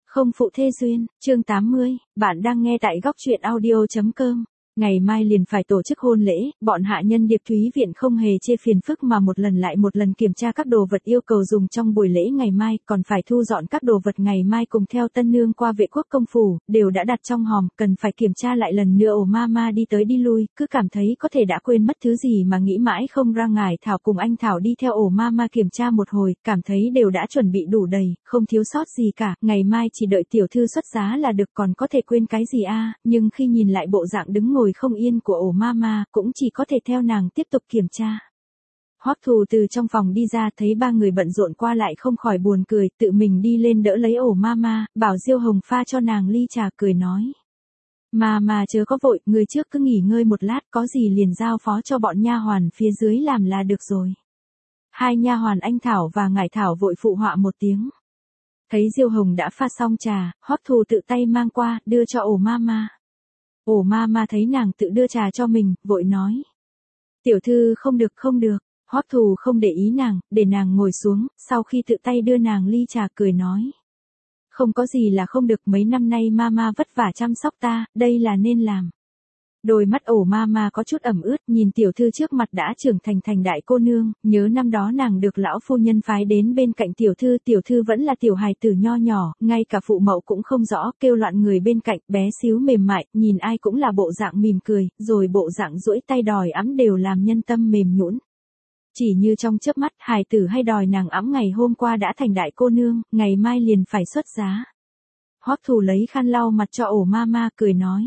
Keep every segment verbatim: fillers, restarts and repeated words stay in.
Không phụ thê duyên, chương tám mươi, bạn đang nghe tại góc truyện audio chấm com. Ngày mai liền phải tổ chức hôn lễ, bọn hạ nhân Điệp Thúy Viện không hề chê phiền phức mà một lần lại một lần kiểm tra các đồ vật yêu cầu dùng trong buổi lễ ngày mai, còn phải thu dọn các đồ vật ngày mai cùng theo tân nương qua Vệ Quốc công phủ, đều đã đặt trong hòm, cần phải kiểm tra lại lần nữa. Ổ Mama đi tới đi lui, cứ cảm thấy có thể đã quên mất thứ gì mà nghĩ mãi không ra. Ngải Thảo cùng anh Thảo đi theo Ổ Mama kiểm tra một hồi, cảm thấy đều đã chuẩn bị đủ đầy, không thiếu sót gì cả, ngày mai chỉ đợi tiểu thư xuất giá là được, còn có thể quên cái gì a? Nhưng khi nhìn lại bộ dạng đứng ngồi không yên của Ổ Mama, cũng chỉ có thể theo nàng tiếp tục kiểm tra. Hoắc Thù từ trong phòng đi ra, thấy ba người bận rộn qua lại không khỏi buồn cười, tự mình đi lên đỡ lấy Ổ Mama, bảo Diêu Hồng pha cho nàng ly trà, cười nói: "Mama chớ có vội, người trước cứ nghỉ ngơi một lát, có gì liền giao phó cho bọn nha hoàn phía dưới làm là được rồi." Hai nha hoàn anh Thảo và Ngải Thảo vội phụ họa một tiếng. Thấy Diêu Hồng đã pha xong trà, Hoắc Thù tự tay mang qua, đưa cho Ổ Mama. Ổ Mama thấy nàng tự đưa trà cho mình, vội nói: "Tiểu thư không được không được." Hoắc Thù không để ý nàng, để nàng ngồi xuống, sau khi tự tay đưa nàng ly trà, cười nói: "Không có gì là không được, mấy năm nay Mama vất vả chăm sóc ta, đây là nên làm." Đôi mắt Ổ Mama có chút ẩm ướt, nhìn tiểu thư trước mặt đã trưởng thành thành đại cô nương, nhớ năm đó nàng được lão phu nhân phái đến bên cạnh tiểu thư, tiểu thư vẫn là tiểu hài tử nho nhỏ, ngay cả phụ mẫu cũng không rõ, kêu loạn người bên cạnh, bé xíu mềm mại, nhìn ai cũng là bộ dạng mỉm cười, rồi bộ dạng duỗi tay đòi ẵm đều làm nhân tâm mềm nhũn. Chỉ như trong chớp mắt, hài tử hay đòi nàng ẵm ngày hôm qua đã thành đại cô nương, ngày mai liền phải xuất giá. Hoắc Thù lấy khăn lau mặt cho Ổ Mama, cười nói: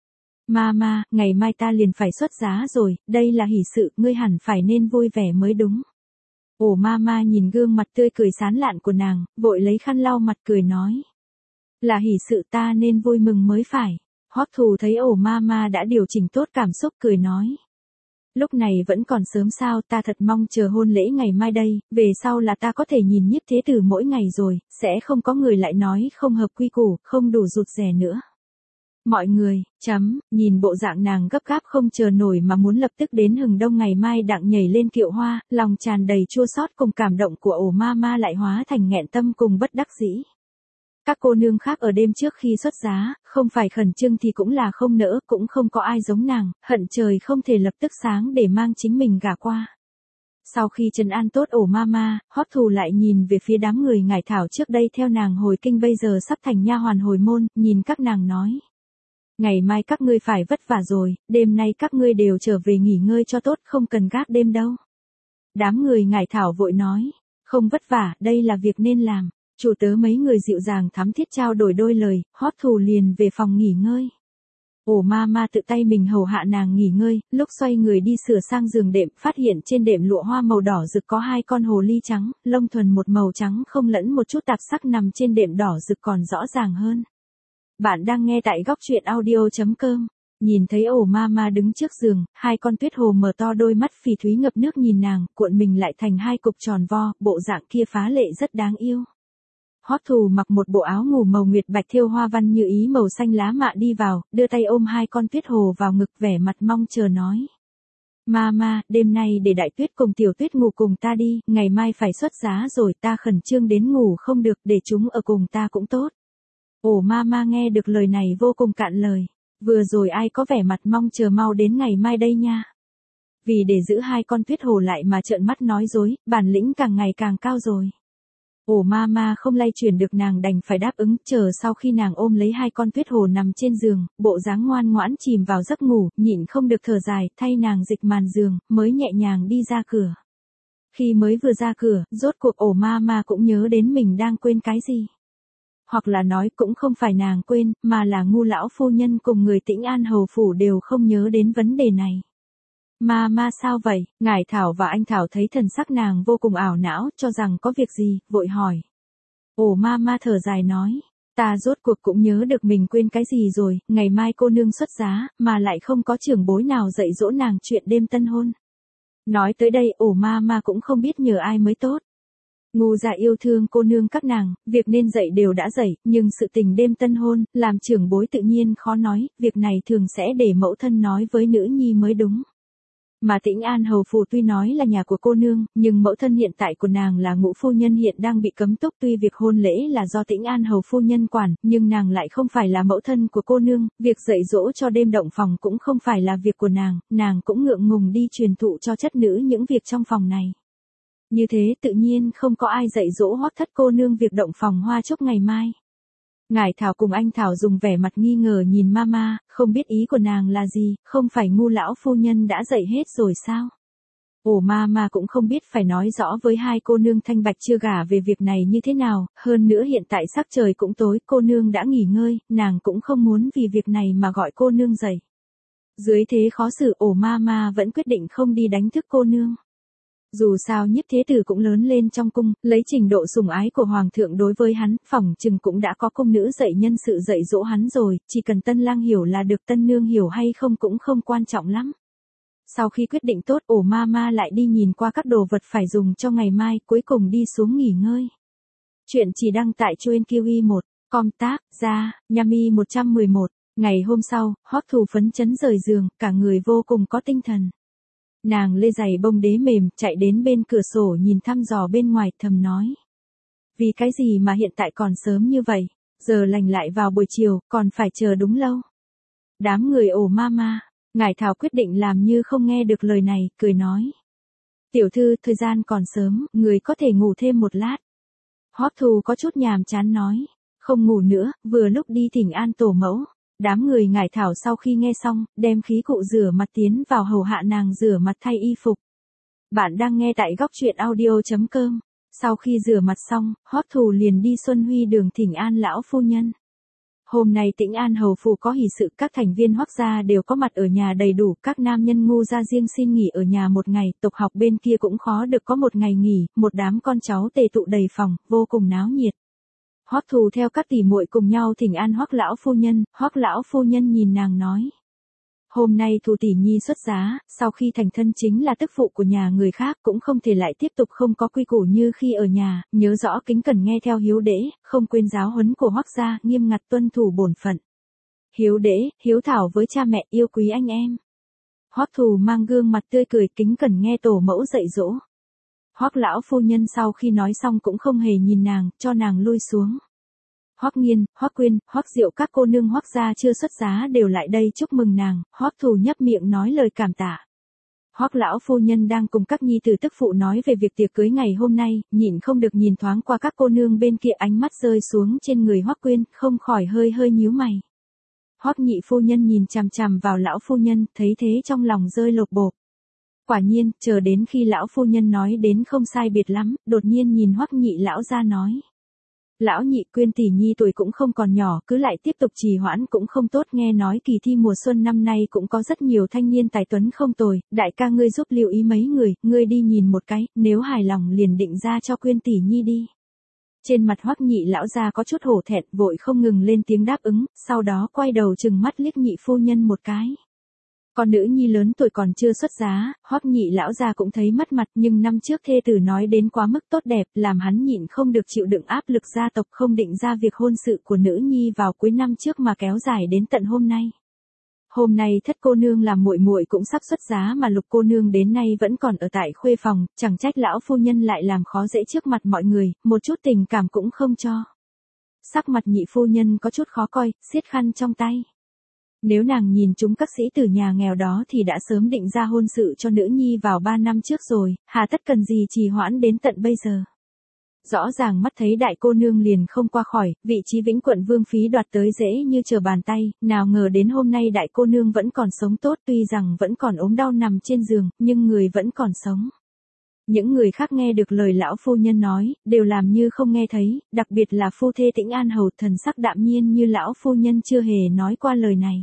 "Mama, ngày mai ta liền phải xuất giá rồi, đây là hỷ sự, ngươi hẳn phải nên vui vẻ mới đúng." Ổ Mama nhìn gương mặt tươi cười sán lạn của nàng, vội lấy khăn lau mặt, cười nói: "Là hỷ sự, ta nên vui mừng mới phải." Hoắc Thù thấy Ổ Mama đã điều chỉnh tốt cảm xúc, cười nói: "Lúc này vẫn còn sớm sao, ta thật mong chờ hôn lễ ngày mai đây, về sau là ta có thể nhìn Nhiếp Thế Tử mỗi ngày rồi, sẽ không có người lại nói không hợp quy củ, không đủ rụt rè nữa." Mọi người, chấm, nhìn bộ dạng nàng gấp gáp không chờ nổi mà muốn lập tức đến Hừng Đông ngày mai đặng nhảy lên kiệu hoa, lòng tràn đầy chua xót cùng cảm động của Ổ Mama lại hóa thành nghẹn tâm cùng bất đắc dĩ. Các cô nương khác ở đêm trước khi xuất giá, không phải khẩn trương thì cũng là không nỡ, cũng không có ai giống nàng, hận trời không thể lập tức sáng để mang chính mình gả qua. Sau khi trấn an tốt Ổ Mama, Hoắc Thù lại nhìn về phía đám người Ngải Thảo trước đây theo nàng hồi kinh, bây giờ sắp thành nha hoàn hồi môn, nhìn các nàng nói: "Ngày mai các ngươi phải vất vả rồi, đêm nay các ngươi đều trở về nghỉ ngơi cho tốt, không cần gác đêm đâu." Đám người Ngải Thảo vội nói: "Không vất vả, đây là việc nên làm." Chủ tớ mấy người dịu dàng thắm thiết trao đổi đôi lời, Hoắc Thù liền về phòng nghỉ ngơi. Ổ Mama tự tay mình hầu hạ nàng nghỉ ngơi, lúc xoay người đi sửa sang giường đệm, phát hiện trên đệm lụa hoa màu đỏ rực có hai con hồ ly trắng, lông thuần một màu trắng không lẫn một chút tạp sắc nằm trên đệm đỏ rực còn rõ ràng hơn. Bạn đang nghe tại góc truyện audio chấm com. Nhìn thấy Ổ Mama đứng trước giường, hai con tuyết hồ mở to đôi mắt phì thúy ngập nước nhìn nàng, cuộn mình lại thành hai cục tròn vo, bộ dạng kia phá lệ rất đáng yêu. Hoắc Thù mặc một bộ áo ngủ màu nguyệt bạch thêu hoa văn như ý màu xanh lá mạ đi vào, đưa tay ôm hai con tuyết hồ vào ngực, vẻ mặt mong chờ nói: "Mama, đêm nay để Đại Tuyết cùng Tiểu Tuyết ngủ cùng ta đi, ngày mai phải xuất giá rồi, ta khẩn trương đến ngủ không được, để chúng ở cùng ta cũng tốt." Ổ Mama nghe được lời này vô cùng cạn lời, vừa rồi ai có vẻ mặt mong chờ mau đến ngày mai đây nha. Vì để giữ hai con tuyết hồ lại mà trợn mắt nói dối, bản lĩnh càng ngày càng cao rồi. Ổ Mama không lay chuyển được nàng đành phải đáp ứng, chờ sau khi nàng ôm lấy hai con tuyết hồ nằm trên giường, bộ dáng ngoan ngoãn chìm vào giấc ngủ, nhịn không được thở dài, thay nàng dịch màn giường, mới nhẹ nhàng đi ra cửa. Khi mới vừa ra cửa, rốt cuộc Ổ Mama cũng nhớ đến mình đang quên cái gì. Hoặc là nói cũng không phải nàng quên, mà là ngu lão phu nhân cùng người Tĩnh An hầu phủ đều không nhớ đến vấn đề này. "Mama sao vậy?" Ngải Thảo và anh Thảo thấy thần sắc nàng vô cùng ảo não, cho rằng có việc gì, vội hỏi. Ổ Mama thở dài nói: "Ta rốt cuộc cũng nhớ được mình quên cái gì rồi, ngày mai cô nương xuất giá, mà lại không có trưởng bối nào dạy dỗ nàng chuyện đêm tân hôn." Nói tới đây Ổ Mama cũng không biết nhờ ai mới tốt. Ngu dạ yêu thương cô nương các nàng, việc nên dạy đều đã dạy, nhưng sự tình đêm tân hôn, làm trưởng bối tự nhiên khó nói, việc này thường sẽ để mẫu thân nói với nữ nhi mới đúng. Mà Tĩnh An hầu phủ tuy nói là nhà của cô nương, nhưng mẫu thân hiện tại của nàng là Ngũ phu nhân hiện đang bị cấm túc, tuy việc hôn lễ là do Tĩnh An hầu phu nhân quản, nhưng nàng lại không phải là mẫu thân của cô nương, việc dạy dỗ cho đêm động phòng cũng không phải là việc của nàng, nàng cũng ngượng ngùng đi truyền thụ cho chất nữ những việc trong phòng này. Như thế tự nhiên không có ai dạy dỗ Hoắc thất cô nương việc động phòng hoa chúc ngày mai. Ngải Thảo cùng anh Thảo dùng vẻ mặt nghi ngờ nhìn mama, không biết ý của nàng là gì, không phải Ngu lão phu nhân đã dạy hết rồi sao? Ồ, mama cũng không biết phải nói rõ với hai cô nương thanh bạch chưa gả về việc này như thế nào, hơn nữa hiện tại sắc trời cũng tối, cô nương đã nghỉ ngơi, nàng cũng không muốn vì việc này mà gọi cô nương dậy. Dưới thế khó xử, ổ mama vẫn quyết định không đi đánh thức cô nương. Dù sao Nhiếp Thế Tử cũng lớn lên trong cung, lấy trình độ sủng ái của hoàng thượng đối với hắn, phỏng chừng cũng đã có cung nữ dạy nhân sự dạy dỗ hắn rồi, chỉ cần tân lang hiểu là được, tân nương hiểu hay không cũng không quan trọng lắm. Sau khi quyết định tốt, ổ mama lại đi nhìn qua các đồ vật phải dùng cho ngày mai, cuối cùng đi xuống nghỉ ngơi. Chuyện chỉ đăng tại Truyện Kiêu i một, com tác, ra, Yami một trăm mười một. Ngày hôm sau, Hoắc Thù phấn chấn rời giường, cả người vô cùng có tinh thần. Nàng lê giày bông đế mềm, chạy đến bên cửa sổ nhìn thăm dò bên ngoài, thầm nói. Vì cái gì mà hiện tại còn sớm như vậy, giờ lành lại vào buổi chiều, còn phải chờ đúng lâu. Đám người ồ mama, Ngải Thảo quyết định làm như không nghe được lời này, cười nói. Tiểu thư, thời gian còn sớm, người có thể ngủ thêm một lát. Hoắc Thù có chút nhàm chán nói. Không ngủ nữa, vừa lúc đi thỉnh an tổ mẫu. Đám người Ngải Thảo sau khi nghe xong, đem khí cụ rửa mặt tiến vào hầu hạ nàng rửa mặt thay y phục. Bạn đang nghe tại góc truyện audio chấm com. Sau khi rửa mặt xong, Hoắc Thù liền đi Xuân Huy đường thỉnh an lão phu nhân. Hôm nay Tĩnh An hầu phủ có hỷ sự, các thành viên Hoắc gia đều có mặt ở nhà đầy đủ, các nam nhân Ngu gia riêng xin nghỉ ở nhà một ngày, tộc học bên kia cũng khó được có một ngày nghỉ, một đám con cháu tề tụ đầy phòng, vô cùng náo nhiệt. Hoắc Thù theo các tỷ muội cùng nhau thỉnh an Hoắc lão phu nhân, Hoắc lão phu nhân nhìn nàng nói. Hôm nay Thù tỷ nhi xuất giá, sau khi thành thân chính là tức phụ của nhà người khác, cũng không thể lại tiếp tục không có quy củ như khi ở nhà, nhớ rõ kính cẩn nghe theo hiếu đễ, không quên giáo huấn của Hoắc gia, nghiêm ngặt tuân thủ bổn phận. Hiếu đễ, hiếu thảo với cha mẹ, yêu quý anh em. Hoắc Thù mang gương mặt tươi cười, kính cẩn nghe tổ mẫu dạy dỗ. Hoắc lão phu nhân sau khi nói xong cũng không hề nhìn nàng, cho nàng lui xuống. Hoắc Nghiên, Hoắc Quyên, Hoắc Diệu các cô nương Hoắc gia chưa xuất giá đều lại đây chúc mừng nàng, Hoắc Thù nhấp miệng nói lời cảm tạ. Hoắc lão phu nhân đang cùng các nhi tử tức phụ nói về việc tiệc cưới ngày hôm nay, nhịn không được nhìn thoáng qua các cô nương bên kia, ánh mắt rơi xuống trên người Hoắc Quyên, không khỏi hơi hơi nhíu mày. Hoắc nhị phu nhân nhìn chằm chằm vào lão phu nhân, thấy thế trong lòng rơi lột bột. Quả nhiên, chờ đến khi lão phu nhân nói đến không sai biệt lắm, đột nhiên nhìn Hoắc nhị lão ra nói. Lão nhị, Quyên tỷ nhi tuổi cũng không còn nhỏ, cứ lại tiếp tục trì hoãn cũng không tốt, nghe nói kỳ thi mùa xuân năm nay cũng có rất nhiều thanh niên tài tuấn không tồi, đại ca ngươi giúp lưu ý mấy người, ngươi đi nhìn một cái, nếu hài lòng liền định ra cho Quyên tỷ nhi đi. Trên mặt Hoắc nhị lão gia có chút hổ thẹn, vội không ngừng lên tiếng đáp ứng, sau đó quay đầu trừng mắt liếc nhị phu nhân một cái. Con nữ nhi lớn tuổi còn chưa xuất giá, Hoắc nhị lão gia cũng thấy mất mặt, nhưng năm trước thê tử nói đến quá mức tốt đẹp, làm hắn nhịn không được chịu đựng áp lực gia tộc, không định ra việc hôn sự của nữ nhi vào cuối năm trước mà kéo dài đến tận hôm nay. Hôm nay thất cô nương làm muội muội cũng sắp xuất giá mà Lục cô nương đến nay vẫn còn ở tại khuê phòng, chẳng trách lão phu nhân lại làm khó dễ trước mặt mọi người, một chút tình cảm cũng không cho. Sắc mặt nhị phu nhân có chút khó coi, siết khăn trong tay. Nếu nàng nhìn chúng các sĩ tử nhà nghèo đó thì đã sớm định ra hôn sự cho nữ nhi vào ba năm trước rồi, hà tất cần gì trì hoãn đến tận bây giờ. Rõ ràng mắt thấy đại cô nương liền không qua khỏi, vị trí Vĩnh Quận Vương phí đoạt tới dễ như trở bàn tay, nào ngờ đến hôm nay đại cô nương vẫn còn sống tốt, tuy rằng vẫn còn ốm đau nằm trên giường, nhưng người vẫn còn sống. Những người khác nghe được lời lão phu nhân nói, đều làm như không nghe thấy, đặc biệt là phu thê Tĩnh An hầu, thần sắc đạm nhiên như lão phu nhân chưa hề nói qua lời này.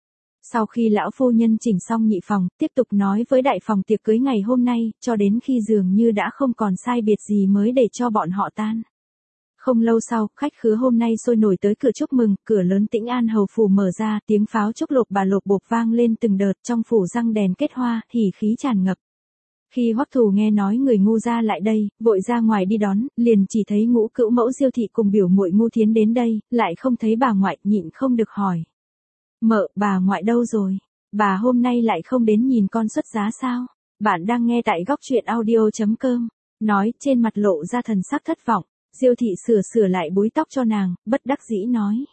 Sau khi lão phu nhân chỉnh xong nhị phòng, tiếp tục nói với đại phòng tiệc cưới ngày hôm nay, cho đến khi dường như đã không còn sai biệt gì mới để cho bọn họ tan. Không lâu sau, khách khứa hôm nay sôi nổi tới cửa chúc mừng, cửa lớn Tĩnh An hầu phủ mở ra, tiếng pháo chúc lộp bà lộp bộp vang lên từng đợt, trong phủ răng đèn kết hoa, hỉ khí tràn ngập. Khi Hoắc Thù nghe nói người Ngu gia lại đây, vội ra ngoài đi đón, liền chỉ thấy Ngũ cữu mẫu Diêu thị cùng biểu muội Ngu Thiến đến đây, lại không thấy bà ngoại, nhịn không được hỏi. Mợ, bà ngoại đâu rồi? bà hôm nay lại không đến nhìn con xuất giá sao? Bạn đang nghe tại góc truyện audio.com. Nói trên mặt lộ ra thần sắc thất vọng, Diêu thị sửa sửa lại búi tóc cho nàng, bất đắc dĩ nói.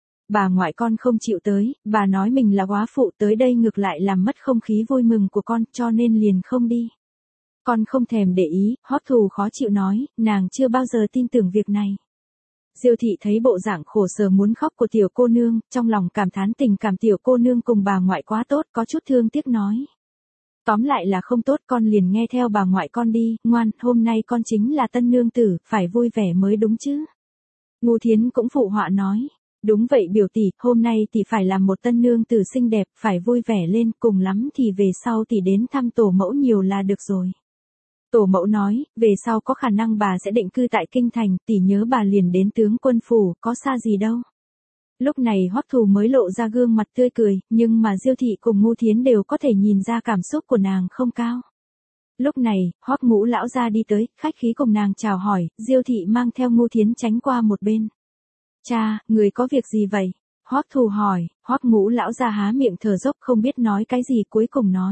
Bà ngoại con không chịu tới, bà nói mình là góa phụ tới đây ngược lại làm mất không khí vui mừng của con cho nên liền không đi. Con không thèm để ý, Hoắc Thù khó chịu nói, nàng chưa bao giờ tin tưởng việc này. Diêu thị thấy bộ dạng khổ sở muốn khóc của tiểu cô nương, trong lòng cảm thán tình cảm tiểu cô nương cùng bà ngoại quá tốt, có chút thương tiếc nói. Tóm lại là không tốt, con liền nghe theo bà ngoại con đi, ngoan, hôm nay con chính là tân nương tử, phải vui vẻ mới đúng chứ. Ngô Thiến cũng phụ họa nói. Đúng vậy biểu tỷ, hôm nay tỷ phải làm một tân nương tử xinh đẹp, phải vui vẻ lên, cùng lắm thì về sau tỷ đến thăm tổ mẫu nhiều là được rồi. Tổ mẫu nói, về sau có khả năng bà sẽ định cư tại kinh thành, tỷ nhớ bà liền đến tướng quân phủ, có xa gì đâu. Lúc này Hoắc Thù mới lộ ra gương mặt tươi cười, nhưng mà Diêu thị cùng Ngô Thiến đều có thể nhìn ra cảm xúc của nàng không cao. Lúc này, Hoắc Ngũ lão gia đi tới, khách khí cùng nàng chào hỏi, Diêu thị mang theo Ngô Thiến tránh qua một bên. Cha, người có việc gì vậy? Hoắc Thù hỏi, Hoắc Ngũ lão gia há miệng thở dốc không biết nói cái gì cuối cùng nói.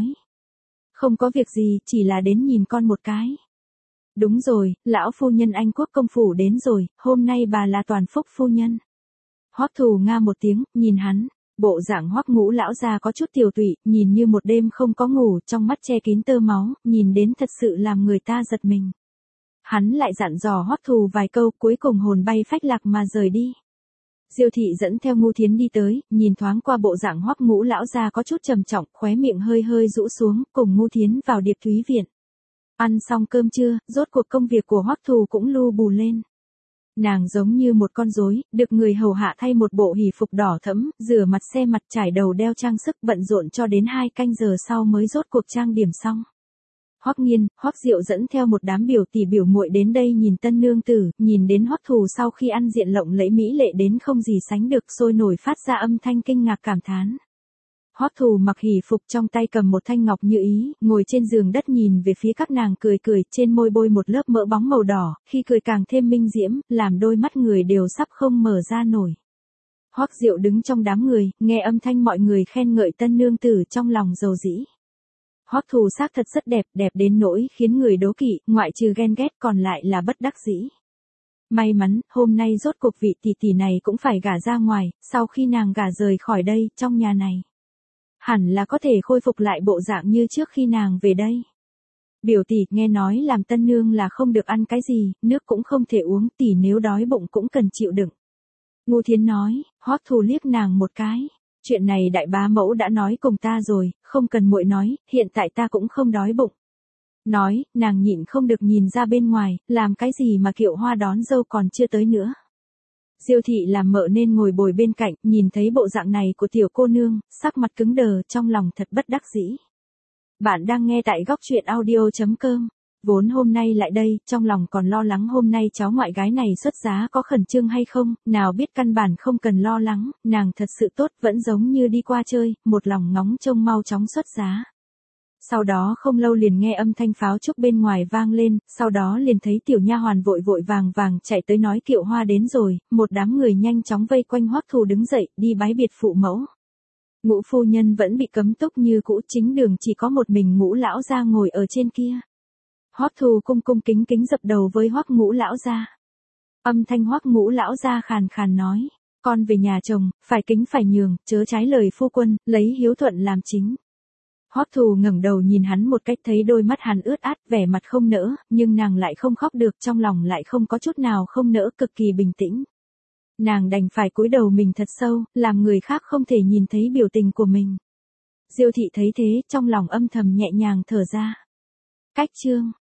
Không có việc gì, chỉ là đến nhìn con một cái. Đúng rồi, lão phu nhân Anh quốc công phủ đến rồi, hôm nay bà là Toàn Phúc phu nhân. Hoắc Thù nga một tiếng, nhìn hắn, bộ dạng Hoắc Ngũ lão gia có chút tiều tụy, nhìn như một đêm không có ngủ, trong mắt che kín tơ máu, nhìn đến thật sự làm người ta giật mình. Hắn lại dặn dò Hoắc Thù vài câu, cuối cùng hồn bay phách lạc mà rời đi. Diêu thị dẫn theo Ngô Thiến đi tới, nhìn thoáng qua bộ dạng Hoắc Ngũ lão gia có chút trầm trọng, khóe miệng hơi hơi rũ xuống, cùng Ngô Thiến vào Điệp Thúy viện. Ăn xong cơm trưa, rốt cuộc công việc của Hoắc Thù cũng lu bù lên. Nàng giống như một con rối, được người hầu hạ thay một bộ hỉ phục đỏ thẫm, rửa mặt xe mặt trải đầu đeo trang sức bận rộn cho đến hai canh giờ sau mới rốt cuộc trang điểm xong. Hoắc Nghiên, Hoắc Diệu dẫn theo một đám biểu tỷ biểu muội đến đây nhìn tân nương tử, nhìn đến Hoắc Thù sau khi ăn diện lộng lẫy mỹ lệ đến không gì sánh được, sôi nổi phát ra âm thanh kinh ngạc cảm thán. Hoắc Thù mặc hỉ phục trong tay cầm một thanh ngọc như ý, ngồi trên giường đất nhìn về phía các nàng cười cười, trên môi bôi một lớp mỡ bóng màu đỏ, khi cười càng thêm minh diễm, làm đôi mắt người đều sắp không mở ra nổi. Hoắc Diệu đứng trong đám người, nghe âm thanh mọi người khen ngợi tân nương tử trong lòng dầu dĩ. Hoắc Thù xác thật rất đẹp, đẹp đến nỗi khiến người đố kỵ, ngoại trừ ghen ghét còn lại là bất đắc dĩ. May mắn, hôm nay rốt cuộc vị tỷ tỷ này cũng phải gả ra ngoài, sau khi nàng gả rời khỏi đây, trong nhà này. Hẳn là có thể khôi phục lại bộ dạng như trước khi nàng về đây. Biểu tỷ, nghe nói làm tân nương là không được ăn cái gì, nước cũng không thể uống, tỷ nếu đói bụng cũng cần chịu đựng. Ngô Thiến nói, Hoắc Thù liếc nàng một cái. Chuyện này đại bá mẫu đã nói cùng ta rồi, không cần muội nói, hiện tại ta cũng không đói bụng. Nói, nàng nhịn không được nhìn ra bên ngoài, làm cái gì mà Kiệu Hoa đón dâu còn chưa tới nữa. Diêu thị làm mợ nên ngồi bồi bên cạnh, nhìn thấy bộ dạng này của tiểu cô nương, sắc mặt cứng đờ, trong lòng thật bất đắc dĩ. Bạn đang nghe tại góc truyện audio.com. Vốn hôm nay lại đây, trong lòng còn lo lắng hôm nay cháu ngoại gái này xuất giá có khẩn trương hay không, nào biết căn bản không cần lo lắng, nàng thật sự tốt, vẫn giống như đi qua chơi, một lòng ngóng trông mau chóng xuất giá. Sau đó không lâu liền nghe âm thanh pháo trúc bên ngoài vang lên, sau đó liền thấy tiểu nha hoàn vội vội vàng vàng chạy tới nói Kiệu Hoa đến rồi, một đám người nhanh chóng vây quanh Hoắc Thù đứng dậy, đi bái biệt phụ mẫu. Ngũ phu nhân vẫn bị cấm túc như cũ, chính đường chỉ có một mình Ngũ lão gia ngồi ở trên kia. Hoắc Thù cung cung kính kính dập đầu với Hoắc Ngũ lão gia. Âm thanh Hoắc Ngũ lão gia khàn khàn nói, con về nhà chồng, phải kính phải nhường, chớ trái lời phu quân, lấy hiếu thuận làm chính. Hoắc Thù ngẩng đầu nhìn hắn một cách thấy đôi mắt hắn ướt át, vẻ mặt không nỡ, nhưng nàng lại không khóc được, trong lòng lại không có chút nào không nỡ, cực kỳ bình tĩnh. Nàng đành phải cúi đầu mình thật sâu, làm người khác không thể nhìn thấy biểu tình của mình. Diêu thị thấy thế, trong lòng âm thầm nhẹ nhàng thở ra. Cách chương